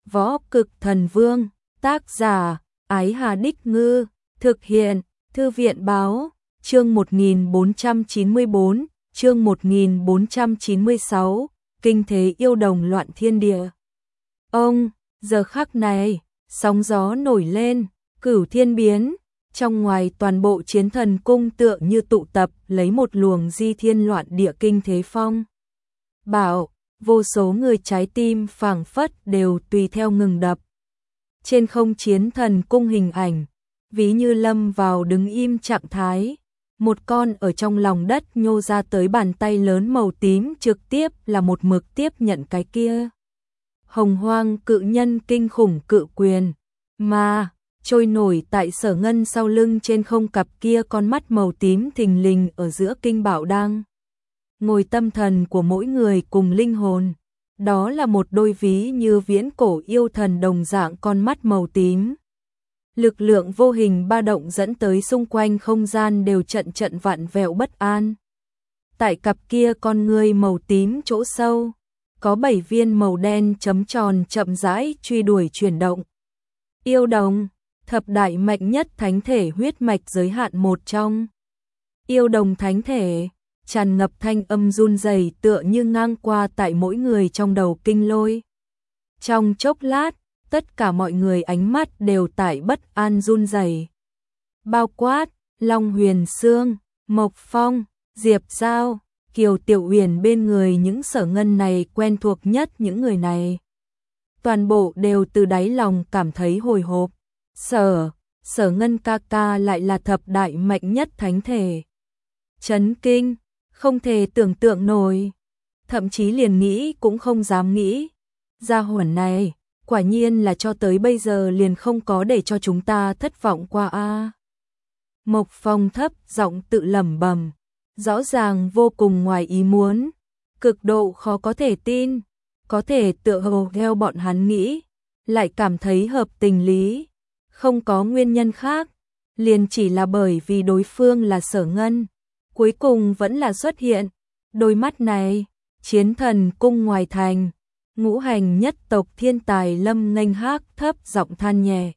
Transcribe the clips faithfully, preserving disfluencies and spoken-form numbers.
Võ Cực Thần Vương, tác giả, Ái Hà Đích Ngư, thực hiện, Thư viện Báo, chương một nghìn bốn trăm chín mươi bốn, chương một nghìn bốn trăm chín mươi sáu, kinh thế yêu đồng loạn thiên địa. Ông, giờ khắc này, sóng gió nổi lên, cửu thiên biến, trong ngoài toàn bộ chiến thần cung tựa như tụ tập lấy một luồng di thiên loạn địa kinh thế phong. Bảo, vô số người trái tim phảng phất đều tùy theo ngừng đập. Trên không chiến thần cung hình ảnh, ví như lâm vào đứng im trạng thái. Một con ở trong lòng đất nhô ra tới bàn tay lớn màu tím trực tiếp là một mực tiếp nhận cái kia. Hồng hoang cự nhân kinh khủng cự quyền, mà trôi nổi tại Sở Ngân sau lưng trên không cặp kia con mắt màu tím thình lình ở giữa kinh bảo đang ngồi tâm thần của mỗi người cùng linh hồn. Đó là một đôi ví như viễn cổ yêu thần đồng dạng con mắt màu tím. Lực lượng vô hình ba động dẫn tới xung quanh không gian đều trận trận vặn vẹo bất an. Tại cặp kia con người màu tím chỗ sâu, có bảy viên màu đen chấm tròn chậm rãi truy đuổi chuyển động. Yêu đồng, thập đại mạnh nhất thánh thể huyết mạch giới hạn một trong. Yêu đồng thánh thể, tràn ngập thanh âm run rẩy tựa như ngang qua tại mỗi người trong đầu kinh lôi. Trong chốc lát, tất cả mọi người ánh mắt đều tại bất an run rẩy. Bao quát, Long Huyền Sương, Mộc Phong, Diệp Giao, Kiều Tiểu Uyển bên người những Sở Ngân này quen thuộc nhất những người này. Toàn bộ đều từ đáy lòng cảm thấy hồi hộp. Sở, Sở Ngân ca ca lại là thập đại mạnh nhất thánh thể. Chấn kinh, không thể tưởng tượng nổi. Thậm chí liền nghĩ cũng không dám nghĩ. Gia hỏa này, quả nhiên là cho tới bây giờ liền không có để cho chúng ta thất vọng qua a. Mộc Phong thấp giọng tự lẩm bẩm, rõ ràng vô cùng ngoài ý muốn, cực độ khó có thể tin, có thể tựa hồ theo bọn hắn nghĩ, lại cảm thấy hợp tình lý, không có nguyên nhân khác, liền chỉ là bởi vì đối phương là Sở Ngân, cuối cùng vẫn là xuất hiện. Đôi mắt này, chiến thần cung ngoài thành, ngũ hành nhất tộc thiên tài Lâm Nghênh Hác thấp giọng than nhẹ.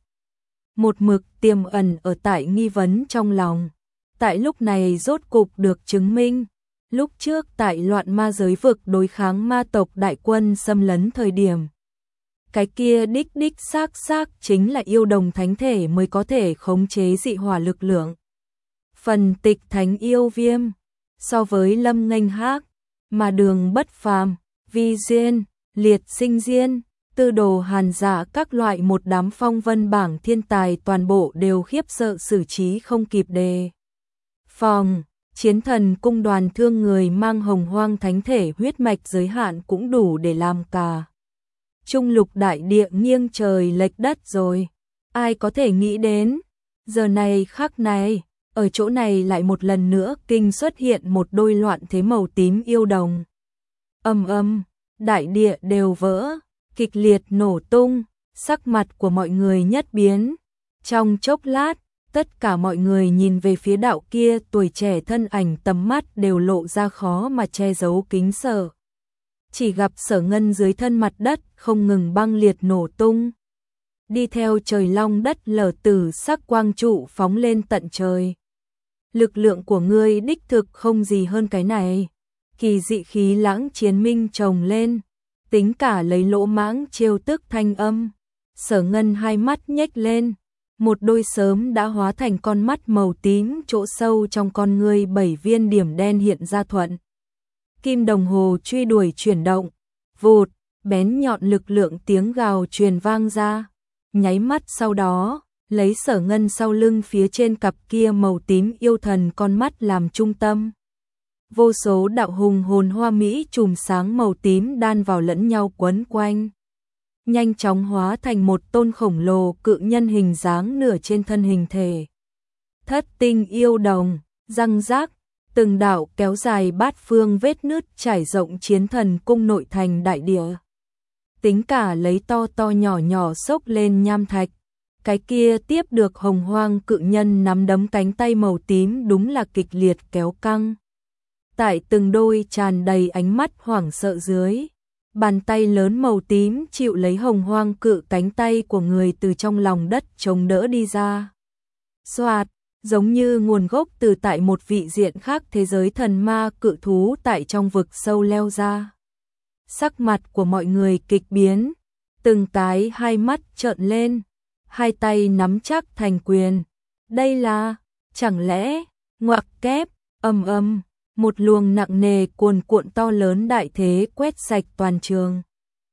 Một mực tiềm ẩn ở tại nghi vấn trong lòng, tại lúc này rốt cục được chứng minh. Lúc trước tại loạn ma giới vực đối kháng ma tộc đại quân xâm lấn thời điểm, cái kia đích đích xác xác chính là yêu đồng thánh thể mới có thể khống chế dị hỏa lực lượng. Phần tịch thánh yêu viêm, so với Lâm Nghênh Hác, mà Đường Bất Phàm, Vi Diên, Liệt Sinh Diên, Tư Đồ Hàn Dạ các loại một đám phong vân bảng thiên tài toàn bộ đều khiếp sợ xử trí không kịp đề phòng. Chiến thần cung đoàn thương người mang hồng hoang thánh thể huyết mạch giới hạn cũng đủ để làm cả trung lục đại địa nghiêng trời lệch đất rồi. Ai có thể nghĩ đến, giờ này khắc này, ở chỗ này lại một lần nữa kinh xuất hiện một đôi loạn thế màu tím yêu đồng. Ầm ầm, đại địa đều vỡ, kịch liệt nổ tung, sắc mặt của mọi người nhất biến. Trong chốc lát, tất cả mọi người nhìn về phía đạo kia tuổi trẻ thân ảnh, tầm mắt đều lộ ra khó mà che giấu kính sợ. Chỉ gặp Sở Ngân dưới thân mặt đất không ngừng băng liệt nổ tung. Đi theo trời long đất lở tử sắc quang trụ phóng lên tận trời. Lực lượng của ngươi đích thực không gì hơn cái này. Kỳ dị khí lãng chiến minh chồng lên, tính cả lấy lỗ mãng trêu tức thanh âm. Sở Ngân hai mắt nhếch lên, một đôi sớm đã hóa thành con mắt màu tím chỗ sâu trong con ngươi bảy viên điểm đen hiện ra thuận. Kim đồng hồ truy đuổi chuyển động, vụt, bén nhọn lực lượng tiếng gào truyền vang ra. Nháy mắt sau đó, lấy Sở Ngân sau lưng phía trên cặp kia màu tím yêu thần con mắt làm trung tâm. Vô số đạo hùng hồn hoa mỹ chùm sáng màu tím đan vào lẫn nhau quấn quanh, nhanh chóng hóa thành một tôn khổng lồ cự nhân hình dáng nửa trên thân hình thể. Thất tinh yêu đồng, răng rác, từng đạo kéo dài bát phương vết nứt trải rộng chiến thần cung nội thành đại địa. Tính cả lấy to to nhỏ nhỏ xốc lên nham thạch, cái kia tiếp được hồng hoang cự nhân nắm đấm cánh tay màu tím đúng là kịch liệt kéo căng. Tại từng đôi tràn đầy ánh mắt hoảng sợ dưới, Bàn tay lớn màu tím chịu lấy hồng hoang cự cánh tay của người từ trong lòng đất chống đỡ đi ra. Xoạt, giống như nguồn gốc từ tại một vị diện khác thế giới thần ma cự thú tại trong vực sâu leo ra. Sắc mặt của mọi người kịch biến, từng cái hai mắt trợn lên, hai tay nắm chắc thành quyền. Đây là, chẳng lẽ, ngoặc kép, ầm ầm, một luồng nặng nề cuồn cuộn to lớn đại thế quét sạch toàn trường.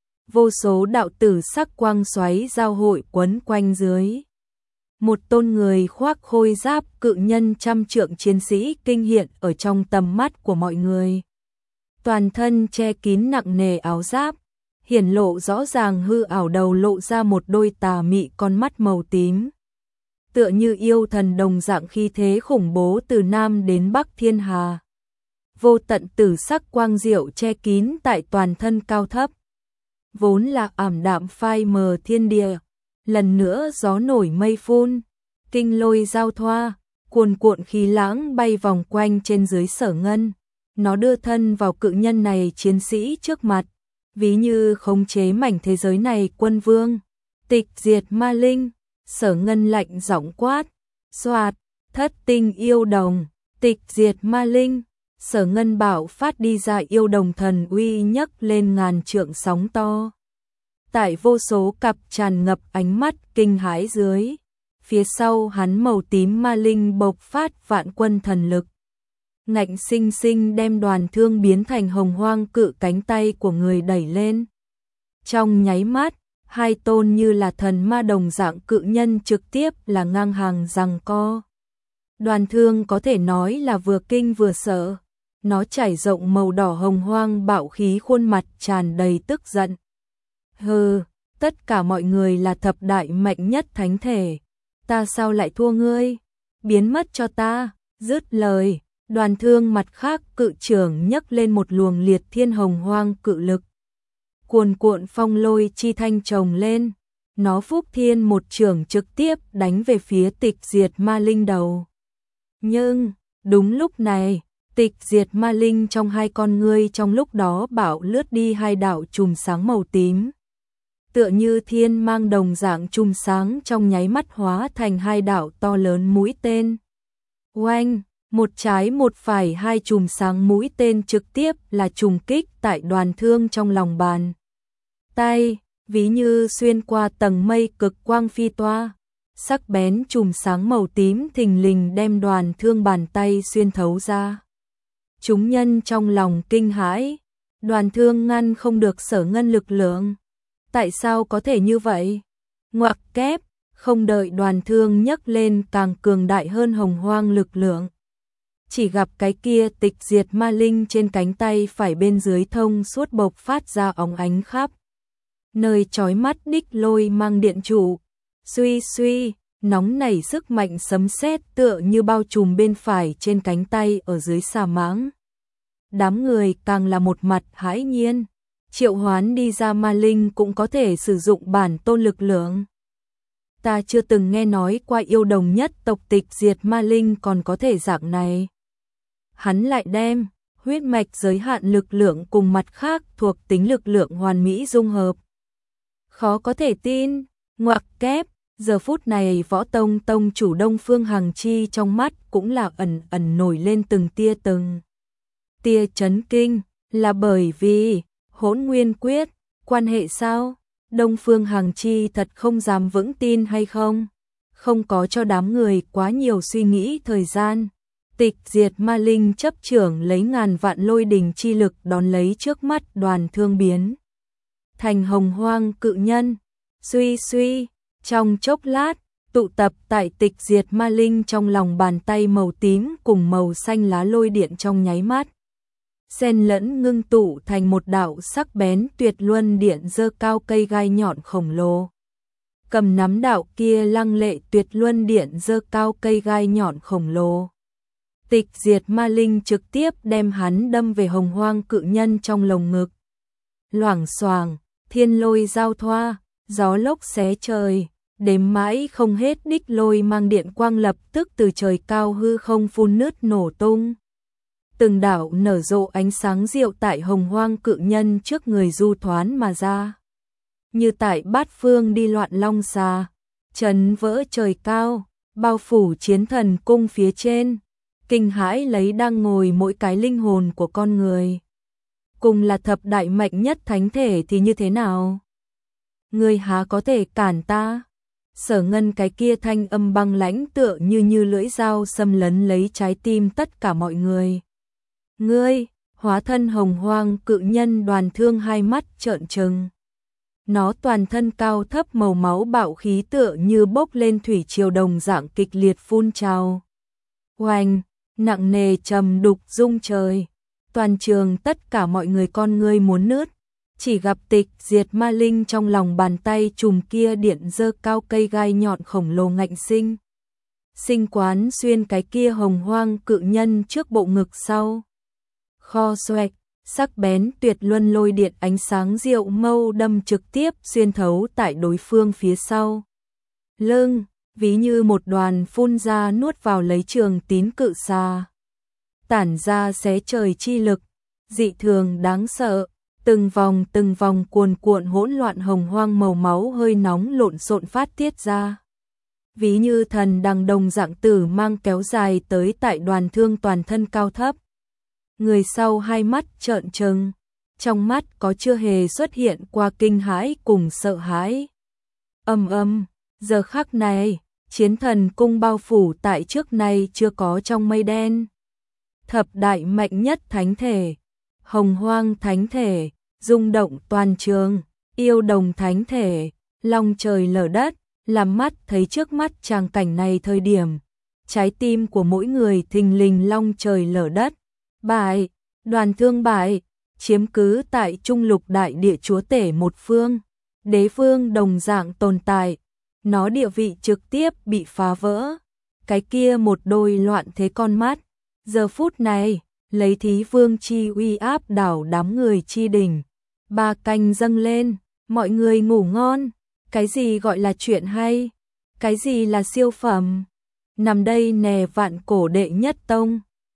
Vô số đạo tử sắc quang xoáy giao hội quấn quanh dưới. Một tôn người khoác khôi giáp cự nhân trăm trượng chiến sĩ kinh hiện ở trong tầm mắt của mọi người. Toàn thân che kín nặng nề áo giáp, hiển lộ rõ ràng hư ảo đầu lộ ra một đôi tà mị con mắt màu tím. Tựa như yêu thần đồng dạng khí thế khủng bố từ Nam đến Bắc thiên hà. Vô tận tử sắc quang diệu che kín tại toàn thân cao thấp. Vốn là ảm đạm phai mờ thiên địa, lần nữa gió nổi mây phun, kinh lôi giao thoa, cuồn cuộn khí lãng bay vòng quanh trên dưới Sở Ngân. Nó đưa thân vào cự nhân này chiến sĩ trước mặt, ví như khống chế mảnh thế giới này quân vương. Tịch diệt ma linh, Sở Ngân lạnh giọng quát, xoạt, thất tinh yêu đồng, tịch diệt ma linh. Sở Ngân bảo phát đi ra yêu đồng thần uy nhấc lên ngàn trượng sóng to. Tại vô số cặp tràn ngập ánh mắt kinh hãi dưới, phía sau hắn màu tím ma linh bộc phát vạn quân thần lực. Ngạnh sinh sinh đem Đoàn Thương biến thành hồng hoang cự cánh tay của người đẩy lên. Trong nháy mắt, hai tôn như là thần ma đồng dạng cự nhân trực tiếp là ngang hàng giằng co. Đoàn Thương có thể nói là vừa kinh vừa sợ. Nó trải rộng màu đỏ hồng hoang bạo khí khuôn mặt tràn đầy tức giận. Hừ, tất cả mọi người là thập đại mạnh nhất thánh thể. Ta sao lại thua ngươi? Biến mất cho ta. Dứt lời, Đoàn Thương mặt khác cự trưởng nhấc lên một luồng liệt thiên hồng hoang cự lực. Cuồn cuộn phong lôi chi thanh chồng lên. Nó phúc thiên một trưởng trực tiếp đánh về phía tịch diệt ma linh đầu. Nhưng, đúng lúc này, tịch diệt ma linh trong hai con ngươi trong lúc đó bạo lướt đi hai đạo chùm sáng màu tím. Tựa như thiên mang đồng dạng chùm sáng trong nháy mắt hóa thành hai đạo to lớn mũi tên. Oanh, một trái một phải hai chùm sáng mũi tên trực tiếp là trùng kích tại Đoàn Thương trong lòng bàn tay, ví như xuyên qua tầng mây cực quang phi toa. Sắc bén chùm sáng màu tím thình lình đem Đoàn Thương bàn tay xuyên thấu ra. Chúng nhân trong lòng kinh hãi, Đoàn Thương ngăn không được Sở Ngân lực lượng. Tại sao có thể như vậy? Ngoặc kép, không đợi Đoàn Thương nhấc lên càng cường đại hơn hồng hoang lực lượng. Chỉ gặp cái kia tịch diệt ma linh trên cánh tay phải bên dưới thông suốt bộc phát ra óng ánh khắp. Nơi chói mắt đích lôi mang điện trụ. Suy suy, nóng nảy sức mạnh sấm sét tựa như bao trùm bên phải trên cánh tay ở dưới xà mãng. Đám người càng là một mặt hãi nhiên. Triệu hoán đi ra ma linh cũng có thể sử dụng bản tôn lực lượng. Ta chưa từng nghe nói qua yêu đồng nhất tộc tịch diệt ma linh còn có thể dạng này. Hắn lại đem huyết mạch giới hạn lực lượng cùng mặt khác thuộc tính lực lượng hoàn mỹ dung hợp. Khó có thể tin, ngoặc kép, giờ phút này Võ Tông tông chủ Đông Phương Hằng Chi trong mắt cũng là ẩn ẩn nổi lên từng tia từng tia chấn kinh, là bởi vì Hỗn Nguyên Quyết, quan hệ sao? Đông Phương Hằng Chi thật không dám vững tin hay không? Không có cho đám người quá nhiều suy nghĩ thời gian. Tịch diệt ma linh chấp trưởng lấy ngàn vạn lôi đình chi lực đón lấy trước mắt Đoàn Thương biến thành hồng hoang cự nhân. Suy suy, trong chốc lát, tụ tập tại tịch diệt ma linh trong lòng bàn tay màu tím cùng màu xanh lá lôi điện trong nháy mắt. Xen lẫn ngưng tụ thành một đạo sắc bén tuyệt luân điện giơ cao cây gai nhọn khổng lồ. Cầm nắm đạo kia lăng lệ tuyệt luân điện giơ cao cây gai nhọn khổng lồ. Tịch diệt ma linh trực tiếp đem hắn đâm về hồng hoang cự nhân trong lồng ngực. Loảng xoảng, thiên lôi giao thoa, gió lốc xé trời, đếm mãi không hết đích lôi mang điện quang lập tức từ trời cao hư không phun nứt nổ tung. từng đạo nở rộ ánh sáng diệu tại hồng hoang cự nhân trước người du thoán mà ra. Như tại bát phương đi loạn long xà, chấn vỡ trời cao, bao phủ chiến thần cung phía trên, kinh hãi lấy đang ngồi mỗi cái linh hồn của con người. Cùng là thập đại mạnh nhất thánh thể thì như thế nào? Ngươi há có thể cản ta? Sở Ngân cái kia thanh âm băng lãnh tựa như như lưỡi dao xâm lấn lấy trái tim tất cả mọi người. Ngươi, hóa thân hồng hoang cự nhân Đoàn Thương hai mắt trợn trừng. Nó toàn thân cao thấp màu máu bạo khí tựa như bốc lên thủy triều đồng dạng kịch liệt phun trào. Oanh, nặng nề trầm đục rung trời. Toàn trường tất cả mọi người con ngươi muốn nứt. Chỉ gặp Tịch Diệt Ma Linh trong lòng bàn tay chùm kia điện dơ cao cây gai nhọn khổng lồ ngạnh sinh. Sinh quán xuyên cái kia hồng hoang cự nhân trước bộ ngực sau. Kho xoẹt, sắc bén tuyệt luân lôi điện ánh sáng diệu mâu đâm trực tiếp xuyên thấu tại đối phương phía sau. Lưng, ví như một đoàn phun ra nuốt vào lấy trường tín cự xà. Tản ra xé trời chi lực, dị thường đáng sợ. Từng vòng từng vòng cuồn cuộn hỗn loạn hồng hoang màu máu hơi nóng lộn xộn phát tiết ra. Ví như thần đằng đồng dạng tử mang kéo dài tới tại Đoàn Thương toàn thân cao thấp. Người sau hai mắt trợn trừng, trong mắt có chưa hề xuất hiện qua kinh hãi cùng sợ hãi. Âm âm, giờ khắc này, chiến thần cung bao phủ tại trước nay chưa có trong mây đen. Thập đại mạnh nhất thánh thể, hồng hoang thánh thể, rung động toàn trường, yêu đồng thánh thể, long trời lở đất, làm mắt thấy trước mắt tràng cảnh này thời điểm. Trái tim của mỗi người thình lình long trời lở đất. Bại, Đoàn Thương bại, chiếm cứ tại trung lục đại địa chúa tể một phương. Đế vương đồng dạng tồn tại, nó địa vị trực tiếp bị phá vỡ. Cái kia một đôi loạn thế con mắt, giờ phút này, lấy thí vương chi uy áp đảo đám người chi đỉnh. Ba canh dâng lên, mọi người ngủ ngon. Cái gì gọi là chuyện hay? Cái gì là siêu phẩm? Nằm đây nè vạn cổ đệ nhất tông.